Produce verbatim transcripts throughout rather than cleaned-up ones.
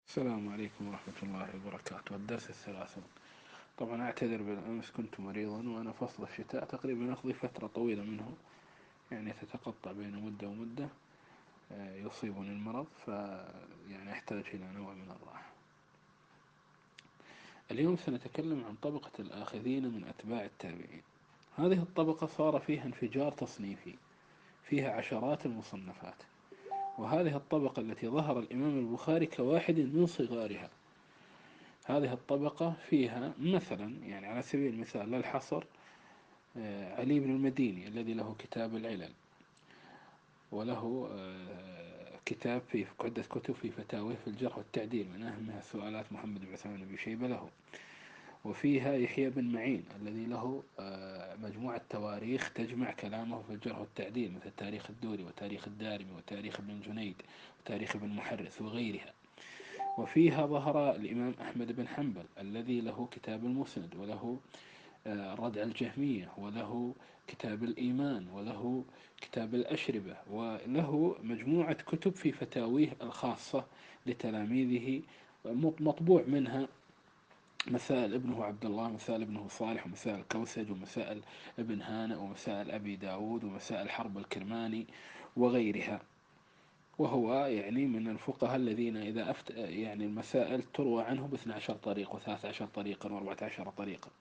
السلام عليكم ورحمة الله وبركاته. الدرس الثلاثون. طبعا أعتذر بالأمس كنت مريضا، وأنا فصل الشتاء تقريبا أقضي فترة طويلة منه، يعني تتقطع بين مدة ومدة يصيبني المرض، ف يعني أحتاج إلى نوع من الراحة. اليوم سنتكلم عن طبقة الآخذين من أتباع التابعين. هذه الطبقة صار فيها انفجار تصنيفي، فيها عشرات المصنفات، وهذه الطبقة التي ظهر الإمام البخاري كواحد من صغارها. هذه الطبقة فيها مثلا، يعني على سبيل المثال للحصر، علي بن المديني الذي له كتاب العلل، وله كتاب في عدة كتب في فتاويه في الجرح والتعديل، من أهمها سؤالات محمد بن عثمان بن شيبة له. وفيها يحيى بن معين الذي له مجموعة تواريخ تجمع كلامه في الجرح والتعديل، مثل تاريخ الدوري وتاريخ الدارمي وتاريخ ابن جنيد وتاريخ ابن محرث وغيرها. وفيها ظهر الإمام أحمد بن حنبل الذي له كتاب المسند، وله ردع الجهمية، وله كتاب الإيمان، وله كتاب الأشربة، وله مجموعة كتب في فتاويه الخاصة لتلاميذه، مطبوع منها مسائل ابنه عبد الله، مسائل ابنه صالح، ومسائل كوسج، ومسائل ابن هانئ، ومسائل أبي داود، ومسائل حرب الكرماني وغيرها. وهو يعني من الفقهاء الذين إذا أفت يعني المسائل تروى عنه باثنى عشر طريق وثلاث عشر طريقا وأربعة عشر طريقا.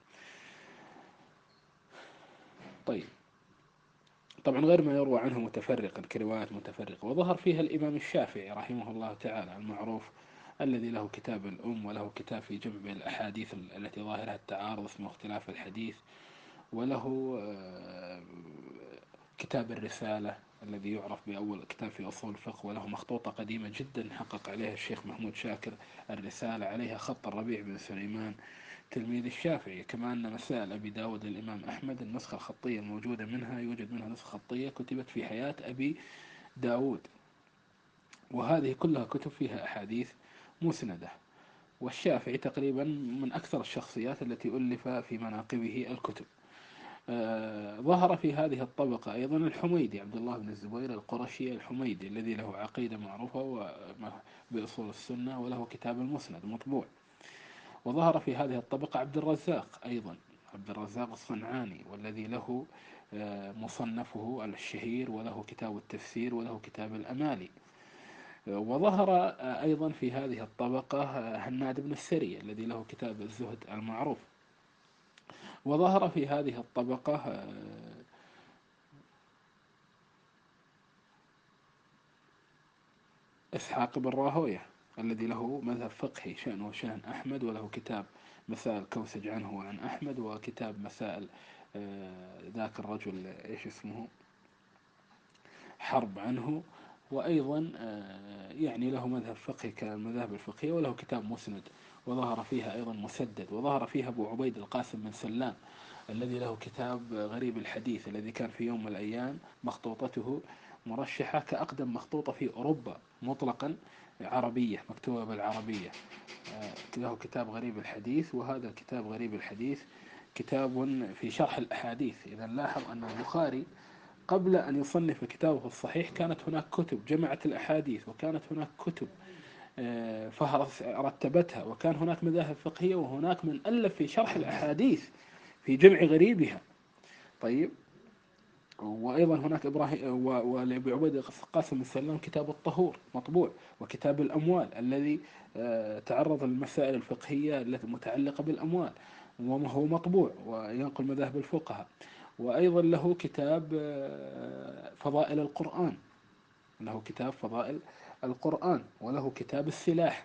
طيب، طبعا غير ما يروى عنه متفرقا كروايات متفرقة. وظهر فيها الإمام الشافعي رحمه الله تعالى المعروف، الذي له كتاب الأم، وله كتاب في جمع الأحاديث التي ظاهرها التعارض اسمه اختلاف الحديث، وله كتاب الرسالة الذي يعرف بأول كتاب في أصول الفقه، وله مخطوطة قديمة جدا حقق عليها الشيخ محمود شاكر، الرسالة، عليها خط الربيع بن سليمان تلميذ الشافعي. كما أن مسائل أبي داود الإمام أحمد النسخة الخطية الموجودة منها، يوجد منها نسخة خطية كتبت في حياة أبي داود، وهذه كلها كتب فيها أحاديث مسندة. والشافعي تقريبا من أكثر الشخصيات التي ألف في مناقبه الكتب. آه ظهر في هذه الطبقة أيضا الحميدي، عبد الله بن الزبير القرشي الحميدي، الذي له عقيدة معروفة بأصول السنة، وله كتاب المسند مطبوع. وظهر في هذه الطبقة عبد الرزاق أيضا، عبد الرزاق الصنعاني، والذي له مصنفه الشهير، وله كتاب التفسير، وله كتاب الأمالي. وظهر أيضا في هذه الطبقة هناد بن السري الذي له كتاب الزهد المعروف. وظهر في هذه الطبقة إسحاق بن راهويه الذي له مذهب فقهي شأنه شأن أحمد، وله كتاب مسائل كوسج عنه وعن أحمد، وكتاب مسائل ذاك الرجل إيش اسمه حرب عنه. وأيضا يعني له مذهب فقهي كالمذاهب الفقهية، وله كتاب مسند، وظهر فيها أيضا مسدد. وظهر فيها أبو عبيد القاسم بن سلام الذي له كتاب غريب الحديث، الذي كان في يوم من الأيام مخطوطته مرشحة كأقدم مخطوطة في أوروبا مطلقا عربية، مكتوبة بالعربية. له كتاب غريب الحديث، وهذا الكتاب غريب الحديث كتاب في شرح الأحاديث. إذا نلاحظ أن البخاري قبل أن يصنف كتابه الصحيح كانت هناك كتب جمعت الأحاديث، وكانت هناك كتب فهرس رتبتها، وكان هناك مذاهب فقهية، وهناك من ألف في شرح الأحاديث في جمع غريبها. طيب، وأيضا هناك إبراهيم ولأبي عبيد القاسم بن سلام كتاب الطهور مطبوع، وكتاب الأموال الذي تعرض للمسائل الفقهية التي متعلقة بالأموال، وما هو مطبوع وينقل مذاهب الفقهاء. وأيضا له كتاب فضائل القرآن، له كتاب فضائل القرآن، وله كتاب السلاح.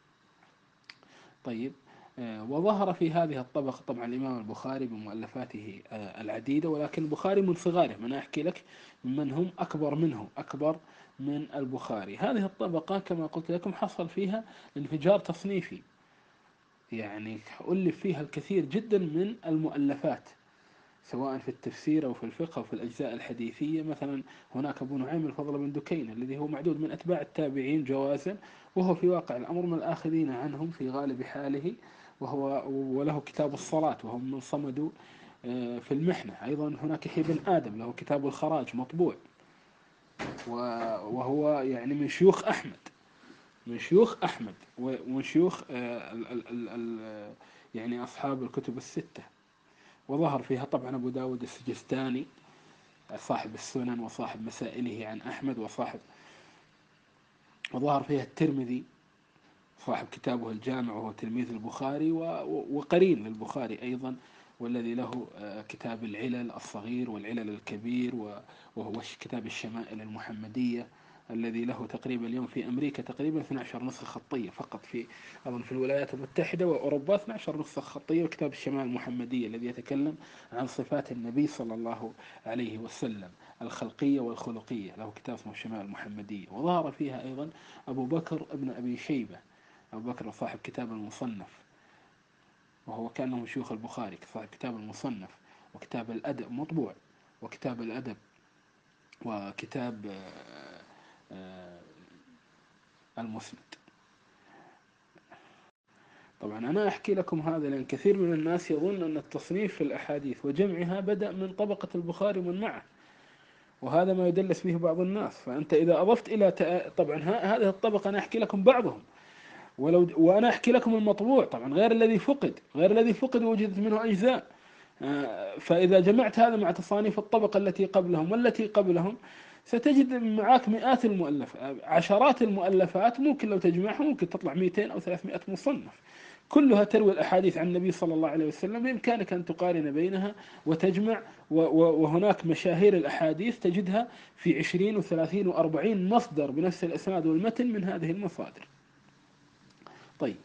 طيب، وظهر في هذه الطبقة طبعا الإمام البخاري بمؤلفاته العديدة، ولكن البخاري من صغاره، من أحكي لك من هم أكبر منه، أكبر من البخاري. هذه الطبقة كما قلت لكم حصل فيها انفجار تصنيفي، يعني ألف فيها الكثير جدا من المؤلفات، سواء في التفسير أو في الفقه أو في الأجزاء الحديثية. مثلا هناك أبو نعيم الفضل بن دكين الذي هو معدود من أتباع التابعين جوازا، وهو في واقع الأمر من الآخذين عنهم في غالب حاله. وهو وله كتاب الصلاة، وهم من صمدوا في المحنة. أيضا هناك يحيى بن آدم له كتاب الخراج مطبوع، وهو يعني من شيوخ أحمد. من شيوخ أحمد ومن شيوخ آه، ال ال ال ال يعني أصحاب الكتب الستة. وظهر فيها طبعا أبو داود السجستاني صاحب السنن وصاحب مسائله عن أحمد، وصاحب وظهر فيها الترمذي صاحب كتابه الجامع وهو تلميذ البخاري وقرين للبخاري أيضا، والذي له كتاب العلل الصغير والعلل الكبير، وهو كتاب الشمائل المحمدية الذي له تقريبا اليوم في أمريكا تقريبا اثنتي عشرة نسخة خطية فقط، في أظن في الولايات المتحدة وأوروبا اثنتي عشرة نسخة خطية. وكتاب الشمائل المحمدية الذي يتكلم عن صفات النبي صلى الله عليه وسلم الخلقية والخلقية، له كتاب اسمه الشمائل المحمدية. وظهر فيها أيضا أبو بكر ابن أبي شيبة، أبو بكر صاحب كتاب المصنف، وهو كان من شيوخ البخاري، صاحب كتاب المصنف وكتاب الأدب مطبوع، وكتاب الأدب، وكتاب المسند. طبعا أنا أحكي لكم هذا لأن كثير من الناس يظن أن التصنيف في الأحاديث وجمعها بدأ من طبقة البخاري ومن معه، وهذا ما يدلس به بعض الناس. فأنت إذا أضفت إلى تأ... طبعا هذه الطبقة أنا أحكي لكم بعضهم، ولو وأنا أحكي لكم المطبوع طبعا غير الذي فقد، غير الذي فقد وجدت منه أجزاء. فإذا جمعت هذا مع تصانيف الطبقة التي قبلهم والتي قبلهم ستجد معك مئات المؤلفات، عشرات المؤلفات، ممكن لو تجمعها ممكن تطلع مئتين أو ثلاثمائة مصنف كلها تروي الأحاديث عن النبي صلى الله عليه وسلم. بإمكانك أن تقارن بينها وتجمع، وهناك مشاهير الأحاديث تجدها في عشرين وثلاثين وأربعين مصدر بنفس الإسناد والمتن من هذه المصادر. طيب،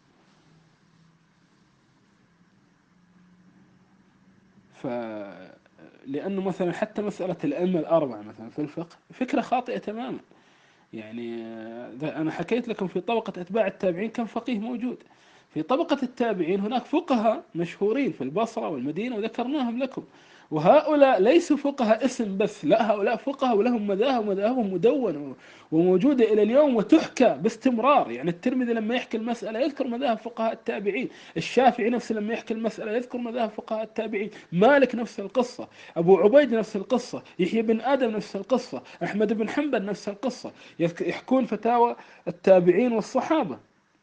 ف لأنه مثلا حتى مسألة الأئمة الأربعة مثلا في الفقه فكرة خاطئة تماما. يعني أنا حكيت لكم في طبقة أتباع التابعين كم فقيه موجود، في طبقة التابعين هناك فقهاء مشهورين في البصرة والمدينة وذكرناهم لكم، وهؤلاء ليسوا فقهاء اسم بس، لا، هؤلاء فقهاء ولهم مذاهب، ومذاهبهم مدونة وموجودة إلى اليوم وتحكى باستمرار. يعني الترمذي لما يحكي المسألة يذكر مذاهب فقهاء التابعين، الشافعي نفسه لما يحكي المسألة يذكر مذاهب فقهاء التابعين، مالك نفس القصة، أبو عبيد نفس القصة، يحيى بن آدم نفس القصة، أحمد بن حنبل نفس القصة، يحكون فتاوى التابعين والصحابة،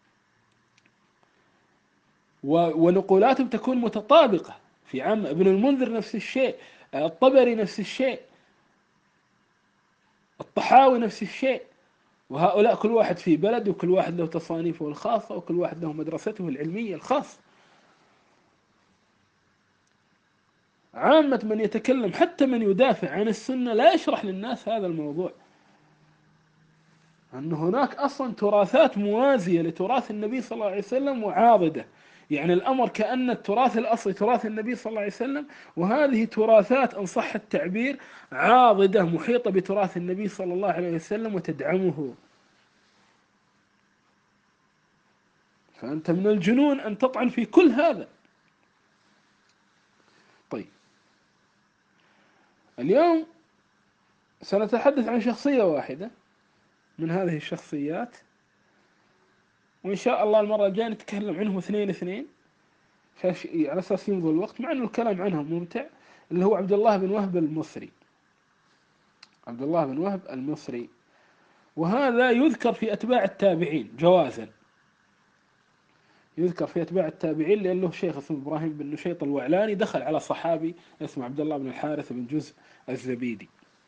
ونقولاتهم تكون متطابقة. في عام ابن المنذر نفس الشيء، الطبري نفس الشيء، الطحاوي نفس الشيء. وهؤلاء كل واحد في بلد، وكل واحد له تصانيفه الخاصة، وكل واحد له مدرسته العلمية الخاصة. عامة من يتكلم حتى من يدافع عن السنة لا يشرح للناس هذا الموضوع، أن هناك أصلا تراثات موازية لتراث النبي صلى الله عليه وسلم وعاضدة. يعني الأمر كأن التراث الأصلي تراث النبي صلى الله عليه وسلم، وهذه تراثات إن صح التعبير عاضدة محيطة بتراث النبي صلى الله عليه وسلم وتدعمه. فأنت من الجنون أن تطعن في كل هذا. طيب، اليوم سنتحدث عن شخصية واحدة من هذه الشخصيات، وإن شاء الله المرة الجاية نتكلم عنهم اثنين اثنين على أساس يمضي الوقت، مع أنه الكلام عنهم ممتع، اللي هو عبد الله بن وهب المصري. عبد الله بن وهب المصري، وهذا يذكر في أتباع التابعين جوازا، يذكر في أتباع التابعين لأن له شيخ اسمه إبراهيم بن نشيط الوعلاني دخل على صحابي اسمه عبد الله بن الحارث بن جزء الزبيدي،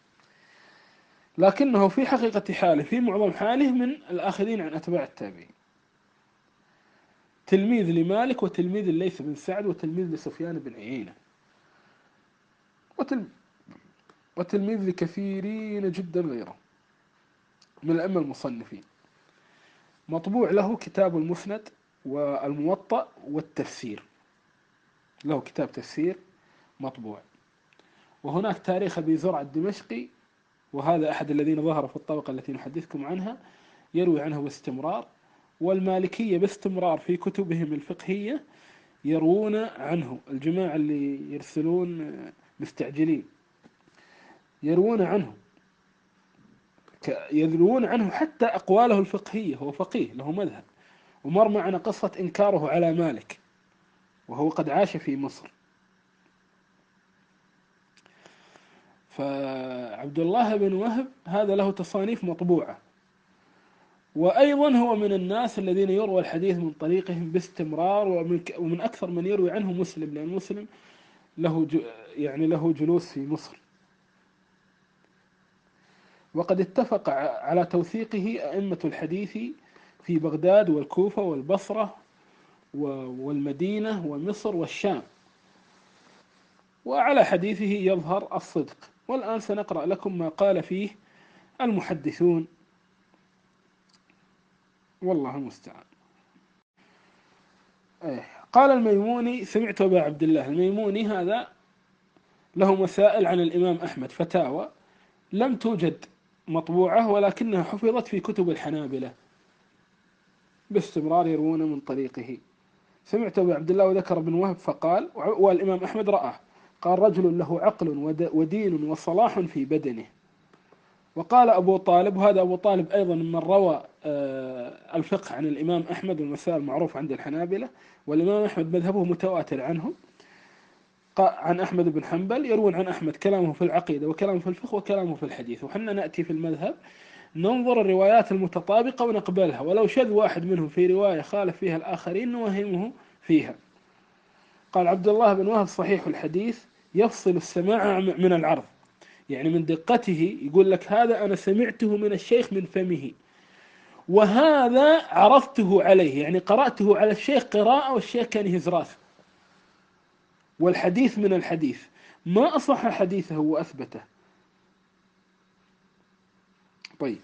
لكنه في حقيقة حاله في معظم حاله من الآخذين عن أتباع التابعين، تلميذ لمالك وتلميذ الليث بن سعد وتلميذ لسفيان بن عيينة وتلميذ لكثيرين جدا غيره من الأئمة المصنفين. مطبوع له كتاب المسند والموطأ والتفسير، له كتاب تفسير مطبوع. وهناك تاريخ أبي زرع الدمشقي، وهذا أحد الذين ظهروا في الطبقة التي نحدثكم عنها، يروي عنه باستمرار. والمالكية باستمرار في كتبهم الفقهية يروون عنه، الجماعة اللي يرسلون مستعجلين يروون عنه، يروون عنه حتى أقواله الفقهية، هو فقيه له مذهب. ومر معنا قصة إنكاره على مالك وهو قد عاش في مصر. فعبد الله بن وهب هذا له تصانيف مطبوعة، وأيضا هو من الناس الذين يروى الحديث من طريقهم باستمرار، ومن, ومن أكثر من يروي عنه مسلم، لأن مسلم له يعني له جلوس في مصر. وقد اتفق على توثيقه أئمة الحديث في بغداد والكوفة والبصرة والمدينة ومصر والشام، وعلى حديثه يظهر الصدق. والآن سنقرأ لكم ما قال فيه المحدثون، والله المستعان. إيه. قال الميموني: سمعت أبا عبد الله. الميموني هذا له مسائل عن الإمام أحمد، فتاوى لم توجد مطبوعة، ولكنها حفظت في كتب الحنابلة باستمرار يروون من طريقه. سمعت أبا عبد الله وذكر ابن وهب فقال، والإمام أحمد رآه، قال: رجل له عقل ودين وصلاح في بدنه. وقال أبو طالب، وهذا أبو طالب أيضا من روى الفقه عن الإمام أحمد، والمسائل معروف عند الحنابلة، والإمام أحمد مذهبه متواتر عنه، عن أحمد بن حنبل، يروون عن أحمد كلامه في العقيدة وكلامه في الفقه وكلامه في الحديث. وحنا نأتي في المذهب ننظر الروايات المتطابقة ونقبلها، ولو شذ واحد منهم في رواية خالف فيها الآخرين نوهمه فيها. قال عبد الله بن وهب صحيح الحديث، يفصل السماع من العرض، يعني من دقته يقول لك هذا أنا سمعته من الشيخ من فمه، وهذا عرضته عليه، يعني قرأته على الشيخ قراءة والشيخ كان يهز راسه. والحديث من الحديث، ما أصح حديثه وأثبته. طيب.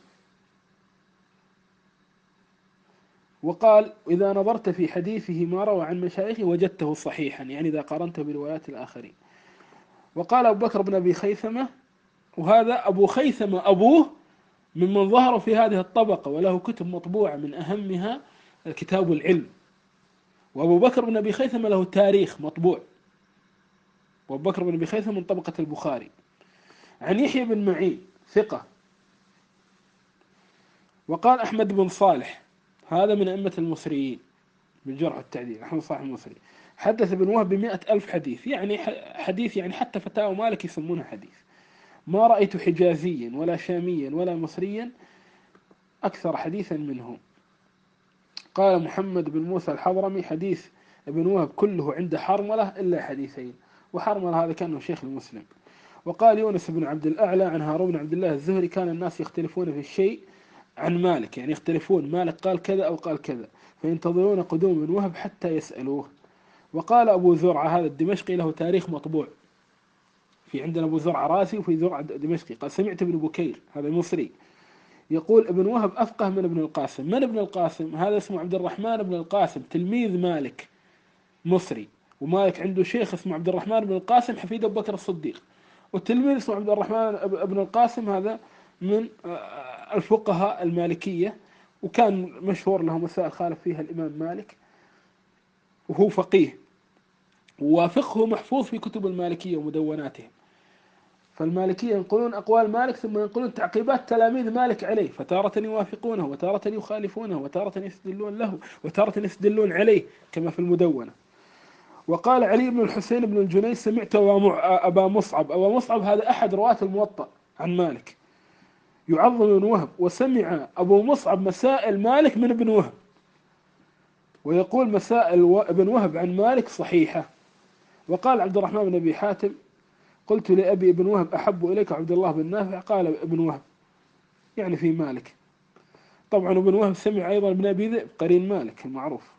وقال: إذا نظرت في حديثه ما روى عن مشايخه وجدته صحيحا، يعني إذا قارنته بروايات الآخرين. وقال أبو بكر بن أبي خيثمة، وهذا أبو خيثمة أبوه ممن ظهروا في هذه الطبقة، وله كتب مطبوعة من أهمها كتاب العلم. وأبو بكر بن أبي خيثمة له تاريخ مطبوع، وأبو بكر بن أبي خيثمة من طبقة البخاري. عن يحيى بن معين ثقة. وقال أحمد بن صالح، هذا من أئمة المصريين بالجرح والتعديل، أحمد صالح المصري، حدث ابن وهب بمئة ألف حديث، يعني حديث يعني حتى فتاوى مالك يسمونها حديث. ما رأيت حجازيا ولا شاميا ولا مصريا أكثر حديثا منه. قال محمد بن موسى الحضرمي: حديث ابن وهب كله عند حرملة إلا حديثين، وحرملة هذا كانه شيخ المسلم. وقال يونس بن عبد الأعلى عن هارون بن عبد الله الزهري: كان الناس يختلفون في الشيء عن مالك، يعني يختلفون، مالك قال كذا أو قال كذا، فينتظرون قدوم ابن وهب حتى يسألوه. وقال أبو زرعة هذا الدمشقي له تاريخ مطبوع، في عندنا أبو زرعة راسي وفي زرعة دمشقي، قال: سمعت ابن بكير، هذا مصري، يقول: ابن وهب أفقه من ابن القاسم. من ابن القاسم؟ هذا اسمه عبد الرحمن بن القاسم، تلميذ مالك، مصري. ومالك عنده شيخ اسمه عبد الرحمن بن القاسم حفيد أبو بكر الصديق، والتلميذ اسمه عبد الرحمن بن القاسم، هذا من الفقهاء المالكية، وكان مشهور له مسائل خالف فيها الإمام مالك، وهو فقيه، وفقهه محفوظ في كتب المالكية ومدوناتهم. فالمالكية ينقلون أقوال مالك ثم ينقلون تعقيبات تلاميذ مالك عليه، فتارة يوافقونه وتارة يخالفونه وتارة يستدلون له وتارة يستدلون عليه كما في المدونة. وقال علي بن الحسين بن الجنيد: سمعت أبا مصعب. أبا مصعب هذا أحد رواة الموطأ عن مالك، يعظم ابن وهب، وسمع أبو مصعب مسائل مالك من ابن وهب، ويقول مسائل ابن وهب عن مالك صحيحة. وقال عبد الرحمن بن أبي حاتم: قلت لأبي: ابن وهب أحب إليك عبد الله بن نافع؟ قال: ابن وهب، يعني في مالك. طبعا ابن وهب سمع أيضا ابن أبي ذئب قرين مالك المعروف.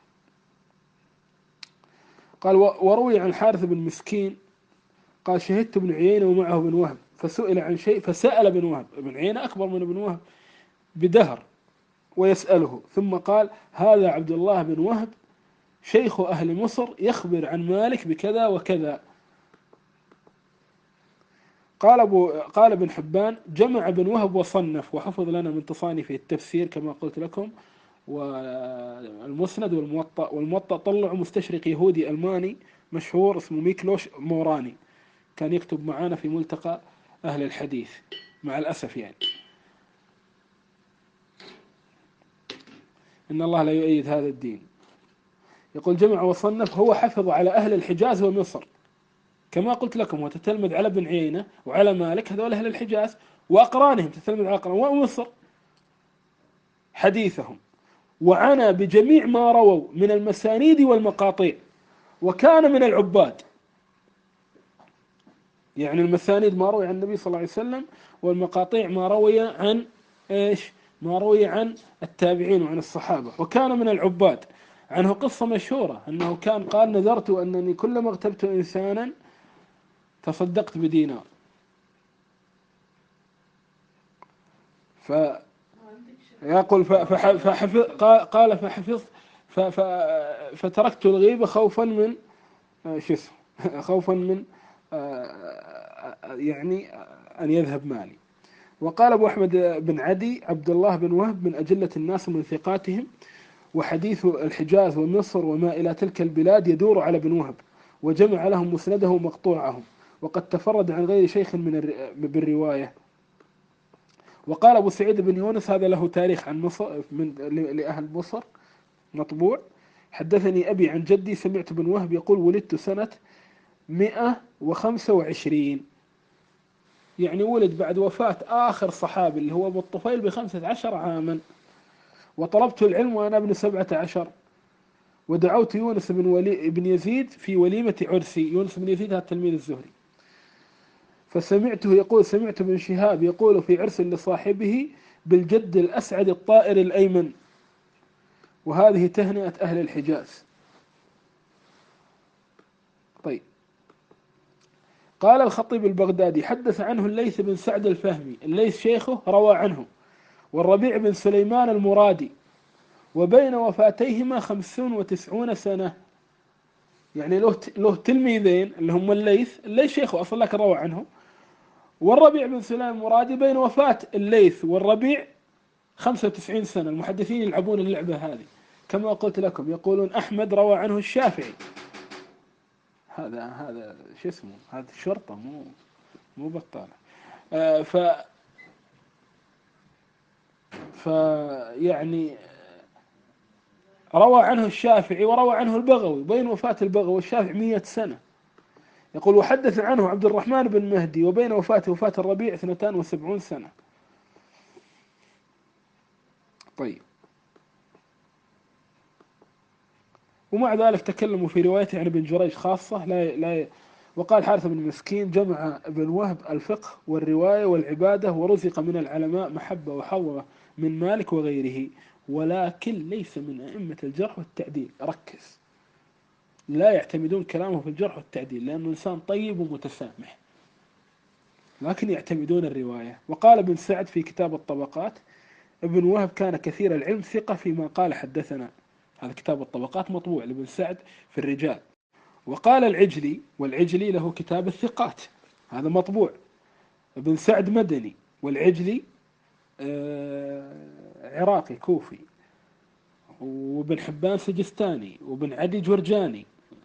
قال: وروي عن حارث بن مسكين قال: شهدت ابن عيينة ومعه ابن وهب، فسئل عن شيء فسأل ابن وهب، ابن عيينة أكبر من ابن وهب بدهر، ويسأله، ثم قال: هذا عبد الله بن وهب شيخ أهل مصر يخبر عن مالك بكذا وكذا. قال أبو قال ابن حبان: جمع ابن وهب وصنف، وحفظ لنا من تصانيفه التفسير كما قلت لكم، والمسند والموطأ. والموطأ طلعوا مستشرق يهودي ألماني مشهور اسمه ميكلوش موراني، كان يكتب معانا في ملتقى أهل الحديث، مع الأسف يعني إن الله لا يؤيد هذا الدين. يقول: جمع وصنف، هو حفظ على أهل الحجاز ومصر كما قلت لكم، وتتلمذ على ابن عيينة وعلى مالك، هذول أهل الحجاز، وأقرانهم تتلمذ على أقران ومصر. حديثهم، وعنى بجميع ما رووا من المسانيد والمقاطيع، وكان من العباد. يعني المسانيد ما روي عن النبي صلى الله عليه وسلم، والمقاطيع ما روي عن إيش؟ ما روي عن التابعين وعن الصحابة، وكان من العباد. عنه قصة مشهورة أنه كان قال: نذرت أنني كلما اغتبت إنسانا تصدقت بدينار. فيقول فحفظ قال فحفظت فتركت الغيبة خوفا من شو اسمه خوفا من يعني أن يذهب مالي. وقال أبو أحمد بن عدي: عبد الله بن وهب من أجلة الناس من ثقاتهم، وحديث الحجاز ومصر وما إلى تلك البلاد يدور على بن وهب، وجمع لهم مسنده ومقطوعه، وقد تفرد عن غير شيخ من بالرواية. وقال أبو سعيد بن يونس: هذا له تاريخ عن مصر من لأهل مصر مطبوع. حدثني أبي عن جدي سمعت بن وهب يقول: ولدت سنة مئة وخمسة وعشرين، يعني ولد بعد وفاة آخر صحابي اللي هو أبو الطفيل بخمسة عشر عاما. وطلبت العلم وأنا ابن سبعة عشر، ودعوت يونس بن, ولي بن يزيد في وليمة عرسي. يونس بن يزيد هذا تلميذ الزهري. فسمعته يقول: سمعت ابن شهاب يقول في عرس لصاحبه: بالجد الأسعد الطائر الأيمن. وهذه تهنئة أهل الحجاز. طيب، قال الخطيب البغدادي: حدث عنه الليث بن سعد الفهمي، الليث شيخه روى عنه، والربيع بن سليمان المرادي، وبين وفاتيهما خمسون وتسعون سنة. يعني له له تلميذين اللي هم الليث، الليث شيخه أصلا لكن روى عنه، والربيع بن سليمان المرادي بين وفاة الليث والربيع خمسة وتسعين سنة. المحدثين يلعبون اللعبة هذه، كما قلت لكم يقولون أحمد روى عنه الشافعي. هذا هذا شو اسمه هذا الشرطة مو مو بطالة. آه ف ف يعني روى عنه الشافعي وروى عنه البغوي بين وفاة البغوي والشافعي مئة سنة. يقول: وحدث عنه عبد الرحمن بن مهدي، وبين وفاته وفاة الربيع اثنتان وسبعون سنة. طيب، ومع ذلك تكلموا في روايته عن ابن جريج خاصة لا لا وقال حارث بن مسكين: جمع ابن وهب الفقه والرواية والعبادة، ورزق من العلماء محبة وحظوة من مالك وغيره، ولكن ليس من أئمة الجرح والتعديل. ركز، لا يعتمدون كلامه في الجرح والتعديل لأنه إنسان طيب ومتسامح، لكن يعتمدون الرواية. وقال ابن سعد في كتاب الطبقات: ابن وهب كان كثير العلم ثقة فيما قال حدثنا. هذا كتاب الطبقات مطبوع لابن سعد في الرجال. وقال العجلي، والعجلي له كتاب الثقات هذا مطبوع. ابن سعد مدني، والعجلي عراقي كوفي، وابن حبان سجستاني، وابن عدي جورجاني،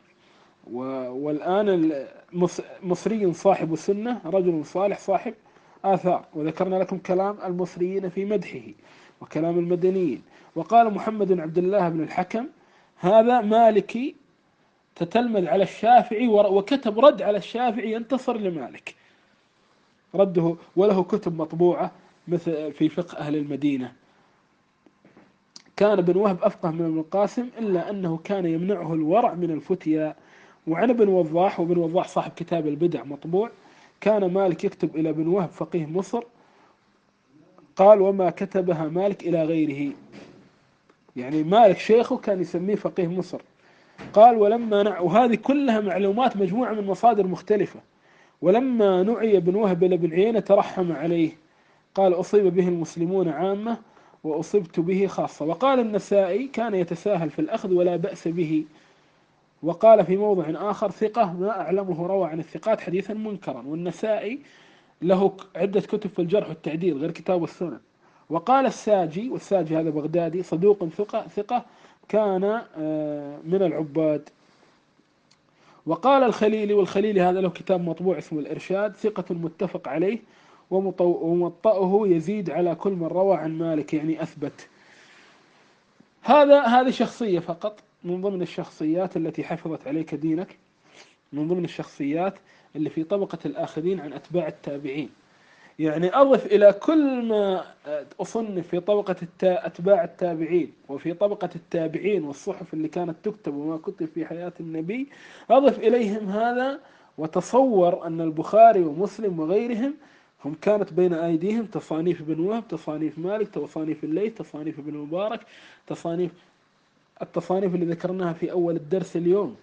والآن مصري صاحب سنة، رجل صالح صاحب آثار. وذكرنا لكم كلام المصريين في مدحه وكلام المدنيين. وقال محمد بن عبد الله بن الحكم: هذا مالكي تتلمذ على الشافعي، وكتب رد على الشافعي ينتصر لمالك، رده، وله كتب مطبوعة مثل في فقه أهل المدينة. كان ابن وهب أفقه من ابن القاسم، إلا أنه كان يمنعه الورع من الفتيا. وعن ابن وضاح، وابن وضاح صاحب كتاب البدع مطبوع: كان مالك يكتب إلى ابن وهب فقيه مصر، قال: وما كتبها مالك إلى غيره. يعني مالك شيخه كان يسميه فقيه مصر. قال: ولما نع وهذه كلها معلومات مجموعة من مصادر مختلفة. ولما نعي ابن وهب إلى ابن عيينة ترحم عليه، قال: أصيب به المسلمون عامة وأصبت به خاصة. وقال النسائي: كان يتساهل في الأخذ ولا بأس به. وقال في موضع آخر: ثقة ما أعلمه روى عن الثقات حديثا منكرا. والنسائي له عدة كتب في الجرح والتعديل غير كتاب السنن. وقال الساجي، والساجي هذا بغدادي، صدوق ثقة ثقة كان من العباد. وقال الخليلي، والخليلي هذا له كتاب مطبوع اسمه الإرشاد، ثقة متفق عليه، ومطأه يزيد على كل من روى عن مالك، يعني أثبت. هذا هذه شخصية فقط من ضمن الشخصيات التي حفظت عليك دينك، من ضمن الشخصيات اللي في طبقة الآخذين عن أتباع التابعين. يعني أضف إلى كل ما أصنف في طبقة التا... أتباع التابعين وفي طبقة التابعين والصحف اللي كانت تكتب وما كتب في حياة النبي، أضف إليهم هذا، وتصور أن البخاري ومسلم وغيرهم هم كانت بين أيديهم تصانيف ابن وهب، تصانيف مالك، تصانيف الليث، تصانيف ابن مبارك، تصانيف التصانيف اللي ذكرناها في أول الدرس اليوم،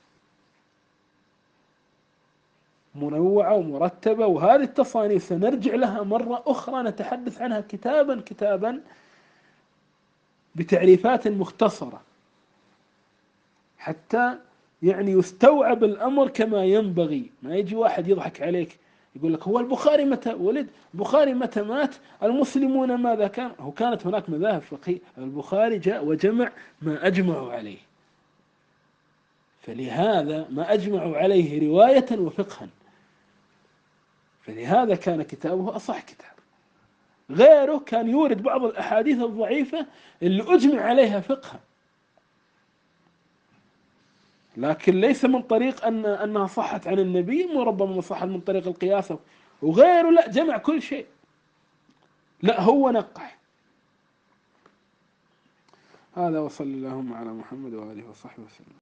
منوعة ومرتبة. وهذه التصانيف سنرجع لها مرة أخرى نتحدث عنها كتابا كتابا بتعريفات مختصرة، حتى يعني يستوعب الأمر كما ينبغي. ما يجي واحد يضحك عليك يقول لك هو البخاري متى ولد، البخاري متى مات، المسلمون ماذا كان. هو كانت هناك مذاهب فقهية، البخاري جاء وجمع ما أجمعوا عليه، فلهذا ما أجمعوا عليه رواية وفقها، فلهذا كان كتابه أصح كتاب. غيره كان يورد بعض الأحاديث الضعيفة اللي أجمع عليها فقها، لكن ليس من طريق أن أنها صحت عن النبي، وربما صحت من طريق القياس وغيره، لا، جمع كل شيء، لا هو نقح. هذا وصلى اللهم على محمد وآله وصحبه وسلم.